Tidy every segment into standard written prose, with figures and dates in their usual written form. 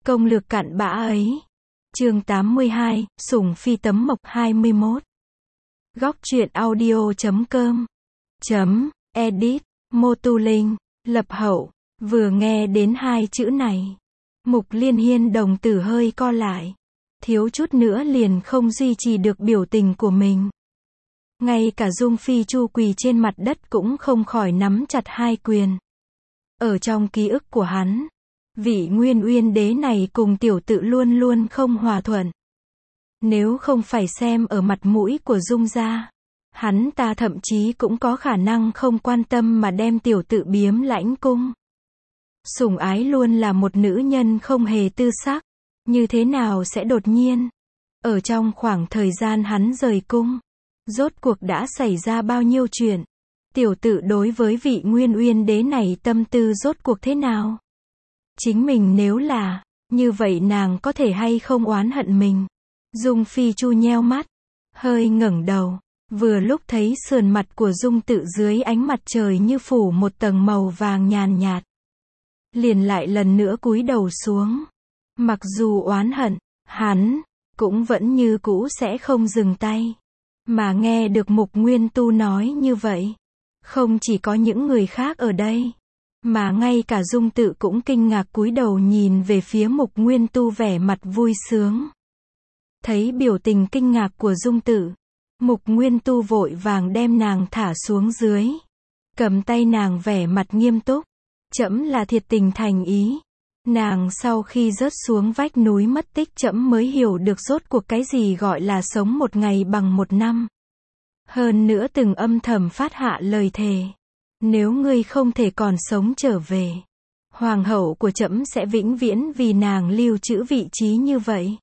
Công lược cặn bã ấy. Chương 82, Sủng Phi Tấm Mộc 21. Góc truyện audio.com Edit, Motuling, lập hậu. Vừa nghe đến hai chữ này, Mục Liên Hiên đồng tử hơi co lại. Thiếu chút nữa liền không duy trì được biểu tình của mình. Ngay cả Dung Phi Chu quỳ trên mặt đất cũng không khỏi nắm chặt hai quyền. Ở trong ký ức của hắn, vị Nguyên Uyên đế này cùng tiểu tự luôn luôn không hòa thuận. Nếu không phải xem ở mặt mũi của Dung gia, hắn ta thậm chí cũng có khả năng không quan tâm mà đem tiểu tự biếm lãnh cung. Sủng ái luôn là một nữ nhân không hề tư sắc, như thế nào sẽ đột nhiên, ở trong khoảng thời gian hắn rời cung, rốt cuộc đã xảy ra bao nhiêu chuyện. Tiểu tự đối với vị Nguyên Uyên đế này tâm tư rốt cuộc thế nào? Chính mình nếu là như vậy, nàng có thể hay không oán hận mình? Dung Phi Chu nheo mắt, hơi ngẩng đầu, vừa lúc thấy sườn mặt của Dung tự dưới ánh mặt trời như phủ một tầng màu vàng nhàn nhạt. Liền lại lần nữa cúi đầu xuống. Mặc dù oán hận, hắn cũng vẫn như cũ sẽ không dừng tay. Mà nghe được Mục Nguyên Tu nói như vậy, không chỉ có những người khác ở đây, mà ngay cả Dung tự cũng kinh ngạc cúi đầu nhìn về phía Mục Nguyên Tu vẻ mặt vui sướng. Thấy biểu tình kinh ngạc của Dung tự, Mục Nguyên Tu vội vàng đem nàng thả xuống dưới, cầm tay nàng vẻ mặt nghiêm túc. Trẫm là thiệt tình thành ý. Nàng sau khi rớt xuống vách núi mất tích, trẫm mới hiểu được rốt cuộc cái gì gọi là sống một ngày bằng một năm. Hơn nữa từng âm thầm phát hạ lời thề, nếu ngươi không thể còn sống trở về, hoàng hậu của trẫm sẽ vĩnh viễn vì nàng lưu trữ vị trí như vậy.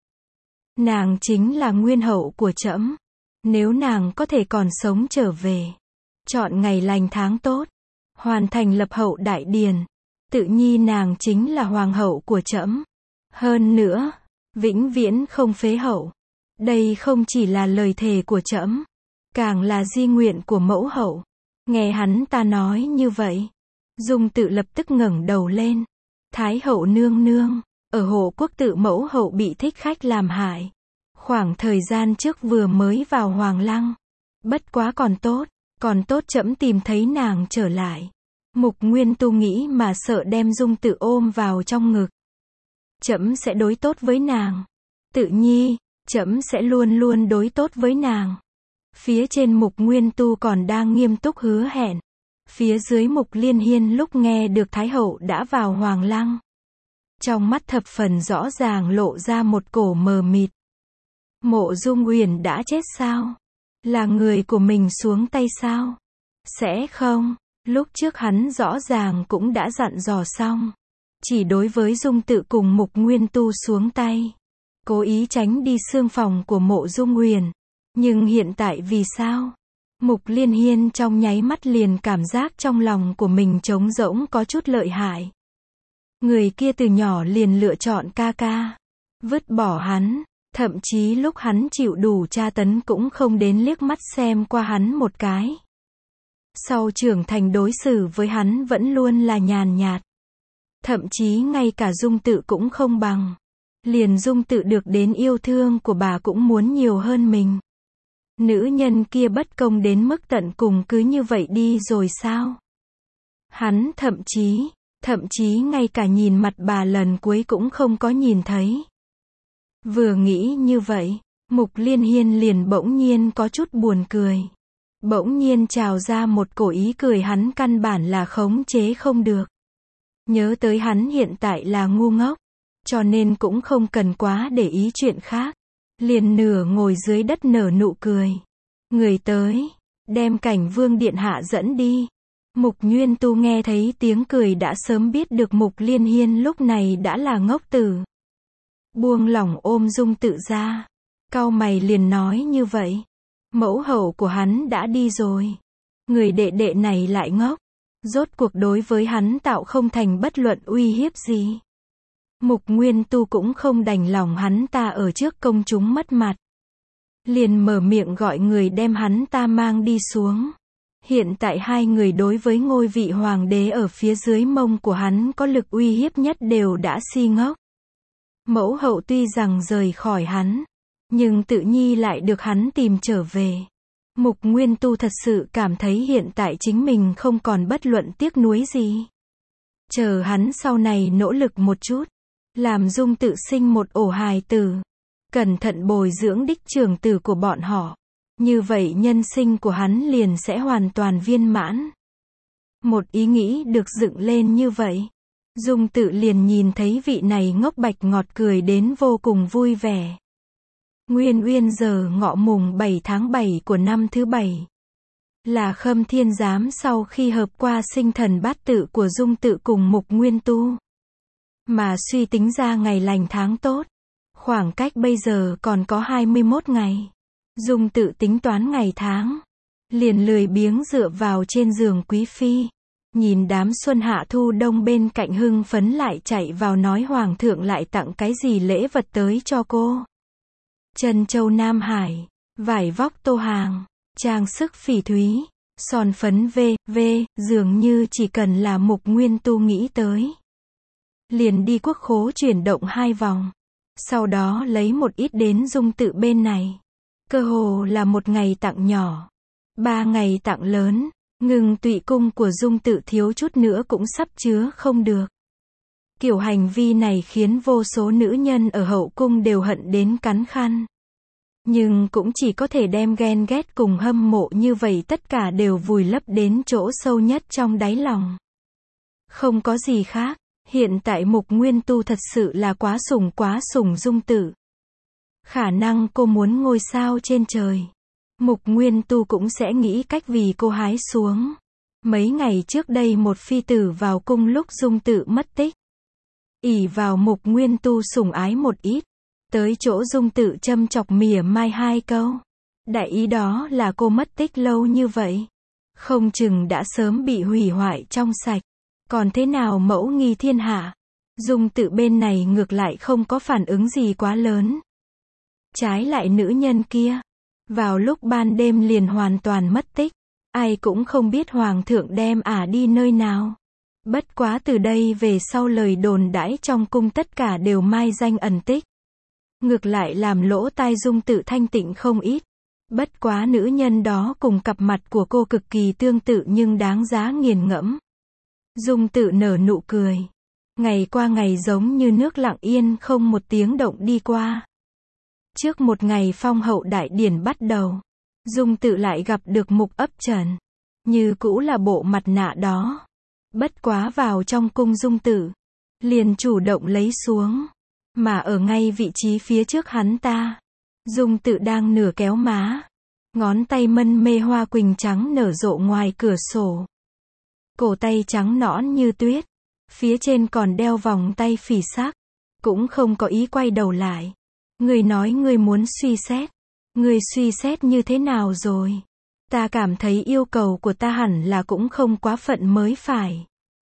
Nàng chính là nguyên hậu của trẫm. Nếu nàng có thể còn sống trở về, chọn ngày lành tháng tốt, hoàn thành lập hậu đại điền, tự nhiên nàng chính là hoàng hậu của trẫm. Hơn nữa, vĩnh viễn không phế hậu. Đây không chỉ là lời thề của trẫm, càng là di nguyện của mẫu hậu. Nghe hắn ta nói như vậy, Dung tự lập tức ngẩng đầu lên. Thái hậu nương nương, ở Hộ Quốc tự mẫu hậu bị thích khách làm hại. Khoảng thời gian trước vừa mới vào Hoàng Lăng. Bất quá còn tốt trẫm tìm thấy nàng trở lại. Mục Nguyên Tu nghĩ mà sợ đem Dung tự ôm vào trong ngực. Trẫm sẽ đối tốt với nàng. Tự nhi, trẫm sẽ luôn luôn đối tốt với nàng. Phía trên Mục Nguyên Tu còn đang nghiêm túc hứa hẹn. Phía dưới Mục Liên Hiên lúc nghe được Thái hậu đã vào Hoàng Lăng, trong mắt thập phần rõ ràng lộ ra một cổ mờ mịt. Mộ Dung Uyển đã chết sao? Là người của mình xuống tay sao? Sẽ không. Lúc trước hắn rõ ràng cũng đã dặn dò xong, chỉ đối với Dung tự cùng Mục Nguyên Tu xuống tay, cố ý tránh đi xương phòng của Mộ Dung Uyển. Nhưng hiện tại vì sao? Mục Liên Hiên trong nháy mắt liền cảm giác trong lòng của mình trống rỗng có chút lợi hại. Người kia từ nhỏ liền lựa chọn ca ca, vứt bỏ hắn, thậm chí lúc hắn chịu đủ tra tấn cũng không đến liếc mắt xem qua hắn một cái. Sau trưởng thành đối xử với hắn vẫn luôn là nhàn nhạt. Thậm chí ngay cả Dung tự cũng không bằng. Liền Dung tự được đến yêu thương của bà cũng muốn nhiều hơn mình. Nữ nhân kia bất công đến mức tận cùng cứ như vậy đi rồi sao? Hắn thậm chí ngay cả nhìn mặt bà lần cuối cũng không có nhìn thấy. Vừa nghĩ như vậy, Mục Liên Hiên liền bỗng nhiên có chút buồn cười. Bỗng nhiên trào ra một cổ ý cười hắn căn bản là khống chế không được. Nhớ tới hắn hiện tại là ngu ngốc, cho nên cũng không cần quá để ý chuyện khác. Liền nửa ngồi dưới đất nở nụ cười. Người tới, đem Cảnh Vương điện hạ dẫn đi. Mục Nguyên Tu nghe thấy tiếng cười đã sớm biết được Mục Liên Hiên lúc này đã là ngốc tử. Buông lỏng ôm Dung tự ra, cau mày liền nói như vậy. Mẫu hậu của hắn đã đi rồi. Người đệ đệ này lại ngốc. Rốt cuộc đối với hắn tạo không thành bất luận uy hiếp gì. Mục Nguyên Tu cũng không đành lòng hắn ta ở trước công chúng mất mặt. Liền mở miệng gọi người đem hắn ta mang đi xuống. Hiện tại hai người đối với ngôi vị hoàng đế ở phía dưới mông của hắn có lực uy hiếp nhất đều đã si ngốc. Mẫu hậu tuy rằng rời khỏi hắn, nhưng tự nhi lại được hắn tìm trở về. Mục Nguyên Tu thật sự cảm thấy hiện tại chính mình không còn bất luận tiếc nuối gì. Chờ hắn sau này nỗ lực một chút, làm Dung tự sinh một ổ hài tử, cẩn thận bồi dưỡng đích trưởng tử của bọn họ. Như vậy nhân sinh của hắn liền sẽ hoàn toàn viên mãn. Một ý nghĩ được dựng lên như vậy, Dung tự liền nhìn thấy vị này ngốc bạch ngọt cười đến vô cùng vui vẻ. Nguyên Uyên giờ ngọ mùng 7 tháng 7 của năm thứ 7. Là Khâm Thiên Giám sau khi hợp qua sinh thần bát tự của Dung tự cùng Mục Nguyên Tu. Mà suy tính ra ngày lành tháng tốt, khoảng cách bây giờ còn có 21 ngày. Dung tự tính toán ngày tháng, liền lười biếng dựa vào trên giường quý phi. Nhìn đám xuân hạ thu đông bên cạnh hưng phấn lại chạy vào nói hoàng thượng lại tặng cái gì lễ vật tới cho cô. Trân châu Nam Hải, vải vóc tô hàng, trang sức phỉ thúy, son phấn v.v. dường như chỉ cần là Mục Nguyên Tu nghĩ tới. Liền đi quốc khố chuyển động 2 vòng, sau đó lấy một ít đến Dung tự bên này. Cơ hồ là 1 ngày tặng nhỏ, 3 ngày tặng lớn, Ngưng Tụy cung của Dung tự thiếu chút nữa cũng sắp chứa không được. Kiểu hành vi này khiến vô số nữ nhân ở hậu cung đều hận đến cắn khăn. Nhưng cũng chỉ có thể đem ghen ghét cùng hâm mộ như vậy tất cả đều vùi lấp đến chỗ sâu nhất trong đáy lòng. Không có gì khác, hiện tại Mục Nguyên Tu thật sự là quá sủng Dung tự. Khả năng cô muốn ngôi sao trên trời, Mục Nguyên Tu cũng sẽ nghĩ cách vì cô hái xuống. Mấy ngày trước đây một phi tử vào cung lúc Dung tự mất tích. Ỷ vào Mục Nguyên Tu sủng ái một ít, tới chỗ Dung tự châm chọc mỉa mai 2 câu. Đại ý đó là cô mất tích lâu như vậy, không chừng đã sớm bị hủy hoại trong sạch. Còn thế nào mẫu nghi thiên hạ? Dung tự bên này ngược lại không có phản ứng gì quá lớn. Trái lại nữ nhân kia, vào lúc ban đêm liền hoàn toàn mất tích. Ai cũng không biết hoàng thượng đem đi nơi nào. Bất quá từ đây về sau lời đồn đãi trong cung tất cả đều mai danh ẩn tích. Ngược lại làm lỗ tai Dung tự thanh tịnh không ít. Bất quá nữ nhân đó cùng cặp mặt của cô cực kỳ tương tự nhưng đáng giá nghiền ngẫm. Dung tự nở nụ cười. Ngày qua ngày giống như nước lặng yên không một tiếng động đi qua. Trước một ngày phong hậu đại điển bắt đầu, Dung tự lại gặp được Mục Ấp Trần. Như cũ là bộ mặt nạ đó. Bất quá vào trong cung Dung tự, liền chủ động lấy xuống. Mà ở ngay vị trí phía trước hắn ta, Dung tự đang nửa kéo má. Ngón tay mân mê hoa quỳnh trắng nở rộ ngoài cửa sổ. Cổ tay trắng nõn như tuyết. Phía trên còn đeo vòng tay phỉ sắc. Cũng không có ý quay đầu lại. Người nói người muốn suy xét. Người suy xét như thế nào rồi? Ta cảm thấy yêu cầu của ta hẳn là cũng không quá phận mới phải.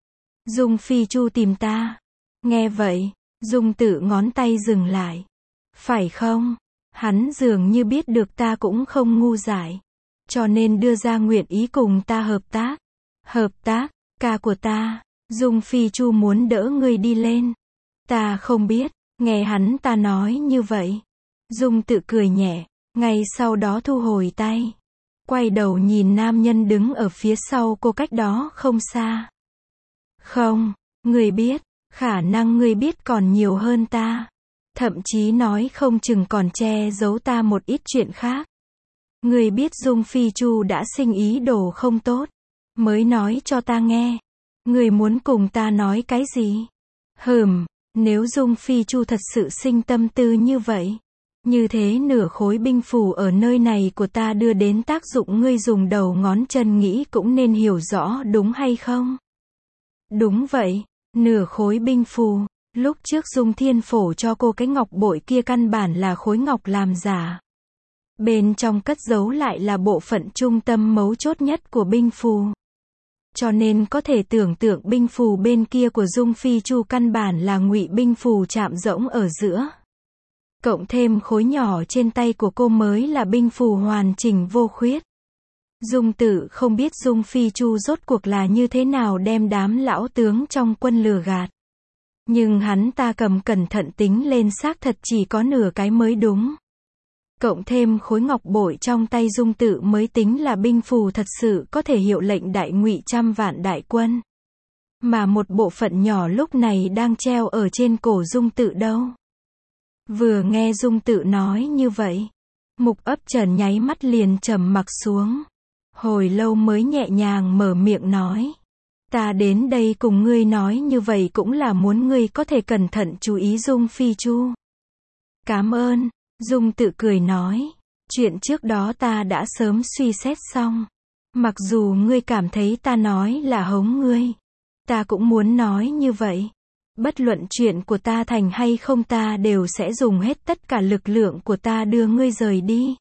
Dung Phi Chu tìm ta. Nghe vậy, Dung tự ngón tay dừng lại. Phải không? Hắn dường như biết được ta cũng không ngu dại. Cho nên đưa ra nguyện ý cùng ta hợp tác. Hợp tác, ca của ta. Dung Phi Chu muốn đỡ ngươi đi lên. Ta không biết, nghe hắn ta nói như vậy. Dung tự cười nhẹ, ngay sau đó thu hồi tay. Quay đầu nhìn nam nhân đứng ở phía sau cô cách đó không xa. Không, ngươi biết, khả năng ngươi biết còn nhiều hơn ta. Thậm chí nói không chừng còn che giấu ta một ít chuyện khác. Ngươi biết Dung Phi Chu đã sinh ý đồ không tốt, mới nói cho ta nghe. Ngươi muốn cùng ta nói cái gì? Nếu Dung Phi Chu thật sự sinh tâm tư như vậy, như thế nửa khối binh phù ở nơi này của ta đưa đến tác dụng ngươi dùng đầu ngón chân nghĩ cũng nên hiểu rõ đúng hay không? Đúng vậy, nửa khối binh phù. Lúc trước Dung Thiên Phổ cho cô cái ngọc bội kia căn bản là khối ngọc làm giả. Bên trong cất giấu lại là bộ phận trung tâm mấu chốt nhất của binh phù. Cho nên có thể tưởng tượng binh phù bên kia của Dung Phi Chu căn bản là ngụy binh phù chạm rỗng ở giữa. Cộng thêm khối nhỏ trên tay của cô mới là binh phù hoàn chỉnh vô khuyết. Dung tự không biết Dung Phi Chu rốt cuộc là như thế nào đem đám lão tướng trong quân lừa gạt. Nhưng hắn ta cầm cẩn thận tính lên xác thật chỉ có nửa cái mới đúng. Cộng thêm khối ngọc bội trong tay Dung Tự mới tính là binh phù thật sự có thể hiệu lệnh đại ngụy trăm vạn đại quân. Mà một bộ phận nhỏ lúc này đang treo ở trên cổ Dung Tự đâu. Vừa nghe Dung Tự nói như vậy, Mục Ấp Trần nháy mắt liền trầm mặc xuống. Hồi lâu mới nhẹ nhàng mở miệng nói. Ta đến đây cùng ngươi nói như vậy cũng là muốn ngươi có thể cẩn thận chú ý Dung Phi Chu. Cảm ơn, Dung Tự cười nói. Chuyện trước đó ta đã sớm suy xét xong. Mặc dù ngươi cảm thấy ta nói là hống ngươi, ta cũng muốn nói như vậy. Bất luận chuyện của ta thành hay không ta đều sẽ dùng hết tất cả lực lượng của ta đưa ngươi rời đi.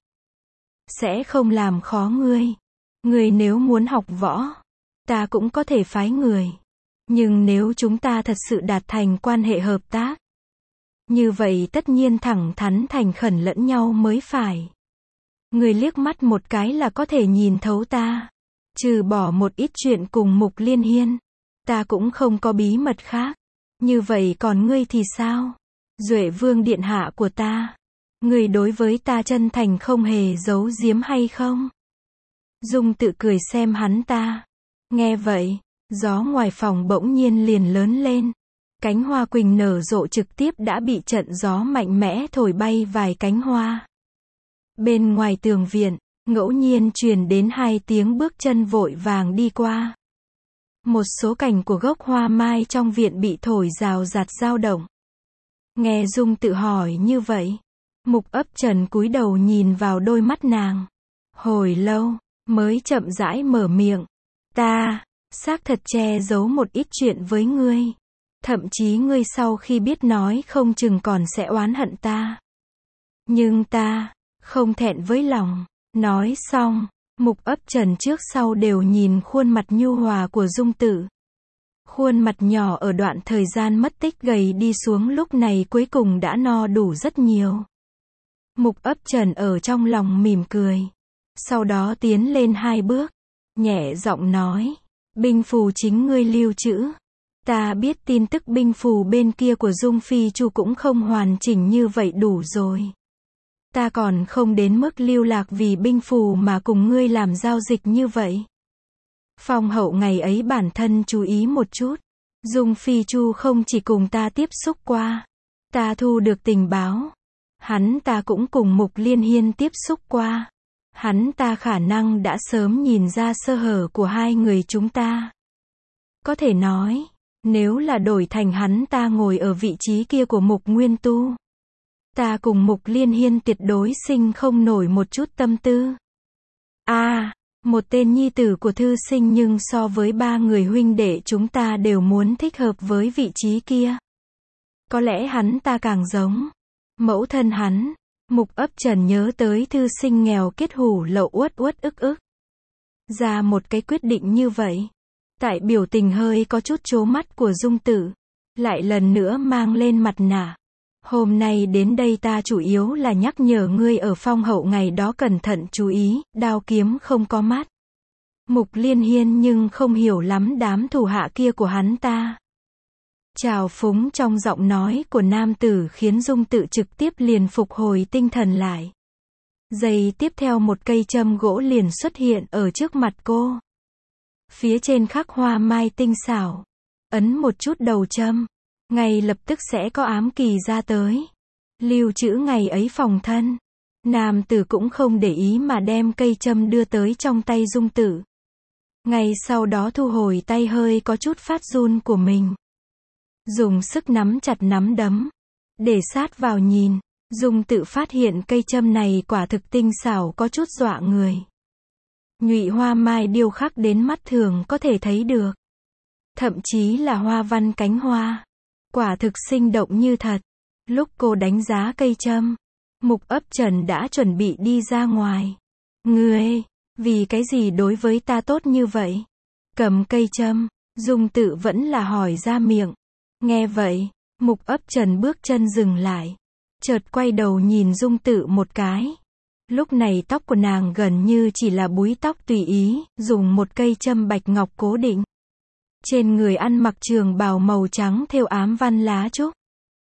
Sẽ không làm khó ngươi. Ngươi nếu muốn học võ, ta cũng có thể phái người. Nhưng nếu chúng ta thật sự đạt thành quan hệ hợp tác, như vậy tất nhiên thẳng thắn thành khẩn lẫn nhau mới phải. Ngươi liếc mắt một cái là có thể nhìn thấu ta. Trừ bỏ một ít chuyện cùng Mục Liên Hiên, ta cũng không có bí mật khác. Như vậy còn ngươi thì sao? Duệ Vương điện hạ của ta, ngươi đối với ta chân thành không hề giấu giếm hay không? Dung Tự cười xem hắn ta. Nghe vậy, gió ngoài phòng bỗng nhiên liền lớn lên. Cánh hoa quỳnh nở rộ trực tiếp đã bị trận gió mạnh mẽ thổi bay vài cánh hoa. Bên ngoài tường viện, ngẫu nhiên truyền đến 2 tiếng bước chân vội vàng đi qua. Một số cành của gốc hoa mai trong viện bị thổi rào rạt dao động. Nghe Dung Tự hỏi như vậy, Mục Ấp Trần cúi đầu nhìn vào đôi mắt nàng. Hồi lâu, mới chậm rãi mở miệng. Ta, xác thật che giấu một ít chuyện với ngươi. Thậm chí ngươi sau khi biết nói không chừng còn sẽ oán hận ta. Nhưng ta, không thẹn với lòng. Nói xong, Mục Ấp Trần trước sau đều nhìn khuôn mặt nhu hòa của Dung Tự. Khuôn mặt nhỏ ở đoạn thời gian mất tích gầy đi xuống lúc này cuối cùng đã no đủ rất nhiều. Mục Ấp Trần ở trong lòng mỉm cười. Sau đó tiến lên 2 bước. Nhẹ giọng nói. Binh phù chính ngươi lưu trữ. Ta biết tin tức binh phù bên kia của Dung Phi Chu cũng không hoàn chỉnh như vậy đủ rồi. Ta còn không đến mức lưu lạc vì binh phù mà cùng ngươi làm giao dịch như vậy. Phong hậu ngày ấy bản thân chú ý một chút. Dung Phi Chu không chỉ cùng ta tiếp xúc qua. Ta thu được tình báo. Hắn ta cũng cùng Mục Liên Hiên tiếp xúc qua. Hắn ta khả năng đã sớm nhìn ra sơ hở của hai người chúng ta. Có thể nói, nếu là đổi thành hắn ta ngồi ở vị trí kia của Mục Nguyên Tu, ta cùng Mục Liên Hiên tuyệt đối sinh không nổi một chút tâm tư. Một tên nhi tử của thư sinh nhưng so với 3 người huynh đệ chúng ta đều muốn thích hợp với vị trí kia. Có lẽ hắn ta càng giống mẫu thân hắn. Mục Ấp Trần nhớ tới thư sinh nghèo kết hủ lậu uất uất ức ức. Ra một cái quyết định như vậy. Tại biểu tình hơi có chút chố mắt của Dung Tự, lại lần nữa mang lên mặt nạ. Hôm nay đến đây ta chủ yếu là nhắc nhở ngươi ở phong hậu ngày đó cẩn thận chú ý, đao kiếm không có mắt. Mục Liên Hiên nhưng không hiểu lắm đám thủ hạ kia của hắn ta. Trào phúng trong giọng nói của nam tử khiến Dung Tự trực tiếp liền phục hồi tinh thần lại. Giây tiếp theo một cây châm gỗ liền xuất hiện ở trước mặt cô. Phía trên khắc hoa mai tinh xảo. Ấn một chút đầu châm. Ngay lập tức sẽ có ám kỳ ra tới. Lưu trữ ngày ấy phòng thân. Nam tử cũng không để ý mà đem cây châm đưa tới trong tay Dung Tự. Ngay sau đó thu hồi tay hơi có chút phát run của mình. Dùng sức nắm chặt nắm đấm. Để sát vào nhìn. Dung Tự phát hiện cây châm này quả thực tinh xảo có chút dọa người. Nhụy hoa mai điêu khắc đến mắt thường có thể thấy được. Thậm chí là hoa văn cánh hoa. Quả thực sinh động như thật. Lúc cô đánh giá cây châm, Mục Ấp Trần đã chuẩn bị đi ra ngoài. Ngươi, vì cái gì đối với ta tốt như vậy? Cầm cây châm, Dung Tự vẫn là hỏi ra miệng. Nghe vậy, Mục Ấp Trần bước chân dừng lại. Chợt quay đầu nhìn Dung Tự một cái. Lúc này tóc của nàng gần như chỉ là búi tóc tùy ý, dùng một cây châm bạch ngọc cố định. Trên người ăn mặc trường bào màu trắng thêu ám văn lá trúc.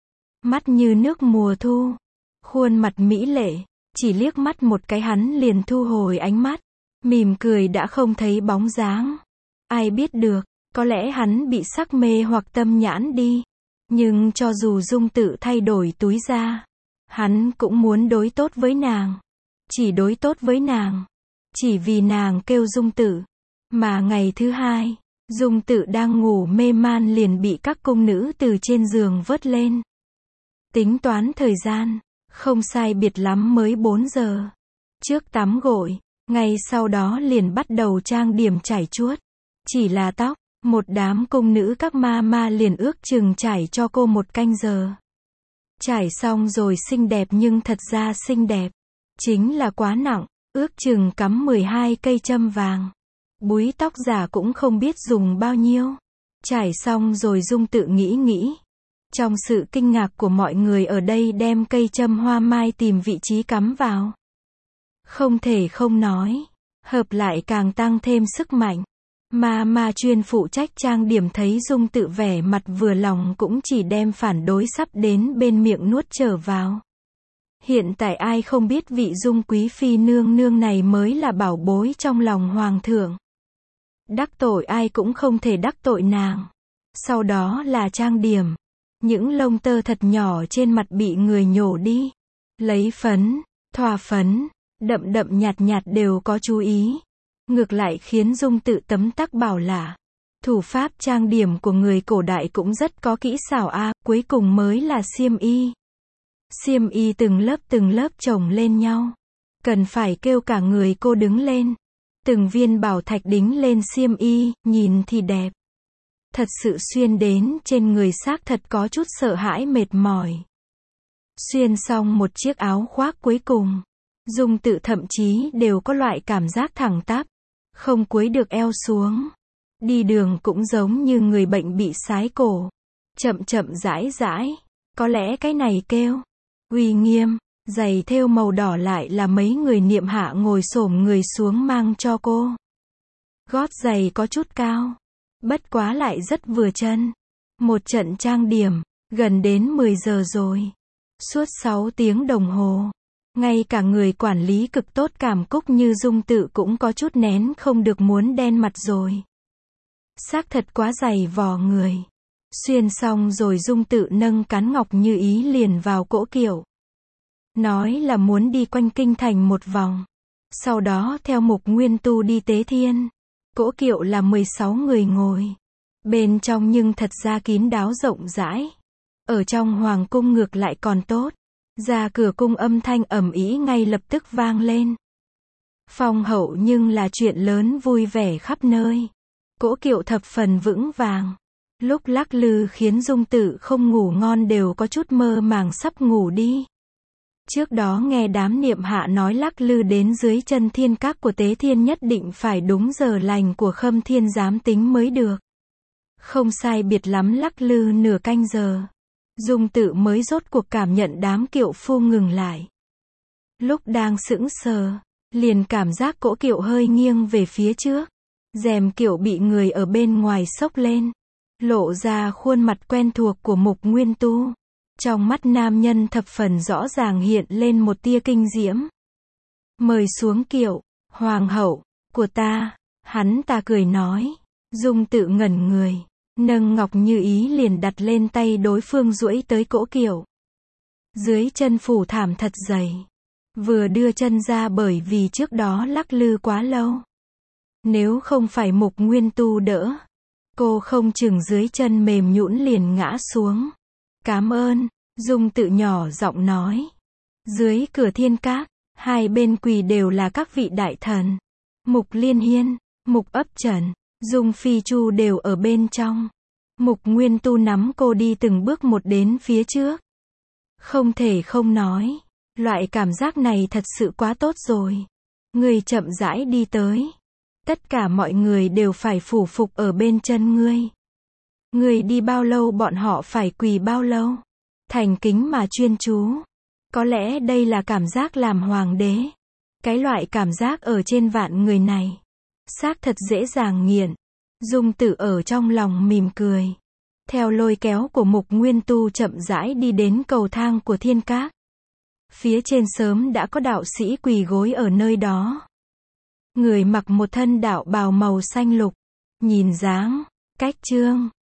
Mắt như nước mùa thu. Khuôn mặt mỹ lệ. Chỉ liếc mắt một cái hắn liền thu hồi ánh mắt. Mỉm cười đã không thấy bóng dáng. Ai biết được, có lẽ hắn bị sắc mê hoặc tâm nhãn đi. Nhưng cho dù Dung Tự thay đổi túi ra, hắn cũng muốn đối tốt với nàng. Chỉ đối tốt với nàng. Chỉ vì nàng kêu Dung Tự. Mà ngày thứ hai, Dung Tự đang ngủ mê man liền bị các cung nữ từ trên giường vớt lên. Tính toán thời gian, không sai biệt lắm mới 4 giờ. Trước tắm gội, ngay sau đó liền bắt đầu trang điểm chải chuốt. Chỉ là tóc, một đám cung nữ các ma liền ước chừng chải cho cô 1 canh giờ. Chải xong rồi xinh đẹp nhưng thật ra xinh đẹp. Chính là quá nặng, ước chừng cắm 12 cây châm vàng. Búi tóc giả cũng không biết dùng bao nhiêu. Chải xong rồi Dung Tự nghĩ. Trong sự kinh ngạc của mọi người ở đây đem cây châm hoa mai tìm vị trí cắm vào. Không thể không nói. Hợp lại càng tăng thêm sức mạnh. Ma chuyên phụ trách trang điểm thấy Dung Tự vẻ mặt vừa lòng cũng chỉ đem phản đối sắp đến bên miệng nuốt trở vào. Hiện tại ai không biết vị Dung quý phi nương nương này mới là bảo bối trong lòng hoàng thượng. Đắc tội ai cũng không thể đắc tội nàng. Sau đó là trang điểm. Những lông tơ thật nhỏ trên mặt bị người nhổ đi. Lấy phấn, thoa phấn, đậm nhạt đều có chú ý. Ngược lại khiến Dung Tự tấm tắc bảo lạ. Thủ pháp trang điểm của người cổ đại cũng rất có kỹ xảo a. Cuối cùng mới là xiêm y. Xiêm y từng lớp chồng lên nhau. Cần phải kêu cả người cô đứng lên. Từng viên bảo thạch đính lên xiêm y, nhìn thì đẹp. Thật sự xuyên đến trên người xác thật có chút sợ hãi mệt mỏi. Xuyên xong một chiếc áo khoác cuối cùng. Dung Tự thậm chí đều có loại cảm giác thẳng tắp. Không cúi được eo xuống. Đi đường cũng giống như người bệnh bị sái cổ. Chậm rãi. Có lẽ cái này kêu uy nghiêm. Giày thêu màu đỏ lại là mấy người niệm hạ ngồi xổm người xuống mang cho cô. Gót giày có chút cao. Bất quá lại rất vừa chân. Một trận trang điểm, gần đến 10 giờ rồi. Suốt 6 tiếng đồng hồ. Ngay cả người quản lý cực tốt cảm cúc như Dung Tự cũng có chút nén không được muốn đen mặt rồi. Xác thật quá dày vò người. Xuyên xong rồi Dung Tự nâng cán ngọc như ý liền vào cỗ kiệu. Nói là muốn đi quanh kinh thành một vòng. Sau đó theo Mục Nguyên Tu đi tế thiên. Cỗ kiệu là 16 người ngồi. Bên trong nhưng thật ra kín đáo rộng rãi. Ở trong hoàng cung ngược lại còn tốt. Ra cửa cung âm thanh ầm ĩ ngay lập tức vang lên. Phong hậu nhưng là chuyện lớn vui vẻ khắp nơi. Cỗ kiệu thập phần vững vàng. Lúc lắc lư khiến Dung Tự không ngủ ngon đều có chút mơ màng sắp ngủ đi. Trước đó nghe đám niệm hạ nói lắc lư đến dưới chân thiên các của Tế Thiên nhất định phải đúng giờ lành của Khâm Thiên giám tính mới được. Không sai biệt lắm lắc lư nửa canh giờ. Dung Tự mới rốt cuộc cảm nhận đám kiệu phu ngừng lại. Lúc đang sững sờ, liền cảm giác cỗ kiệu hơi nghiêng về phía trước. Rèm kiệu bị người ở bên ngoài xốc lên. Lộ ra khuôn mặt quen thuộc của Mục Nguyên Tu. Trong mắt nam nhân thập phần rõ ràng hiện lên một tia kinh diễm. Mời xuống kiệu, hoàng hậu, của ta, hắn ta cười nói. Dung Tự ngẩn người, nâng ngọc như ý liền đặt lên tay đối phương duỗi tới cỗ kiệu. Dưới chân phủ thảm thật dày. Vừa đưa chân ra bởi vì trước đó lắc lư quá lâu. Nếu không phải Mục Nguyên Tu đỡ, cô không chừng dưới chân mềm nhũn liền ngã xuống. Cảm ơn, Dung Tự nhỏ giọng nói. Dưới cửa thiên các, hai bên quỳ đều là các vị đại thần. Mục Liên Hiên, Mục Ấp Trần, Dung Phi Chu đều ở bên trong. Mục Nguyên Tu nắm cô đi từng bước một đến phía trước. Không thể không nói, loại cảm giác này thật sự quá tốt rồi. Người chậm rãi đi tới. Tất cả mọi người đều phải phủ phục ở bên chân ngươi. Người đi bao lâu bọn họ phải quỳ bao lâu. Thành kính mà chuyên chú. Có lẽ đây là cảm giác làm hoàng đế. Cái loại cảm giác ở trên vạn người này. Xác thật dễ dàng nghiện. Dung Tử ở trong lòng mỉm cười. Theo lôi kéo của Mục Nguyên Tu chậm rãi đi đến cầu thang của Thiên Các. Phía trên sớm đã có đạo sĩ quỳ gối ở nơi đó. Người mặc một thân đạo bào màu xanh lục. Nhìn dáng, cách trương,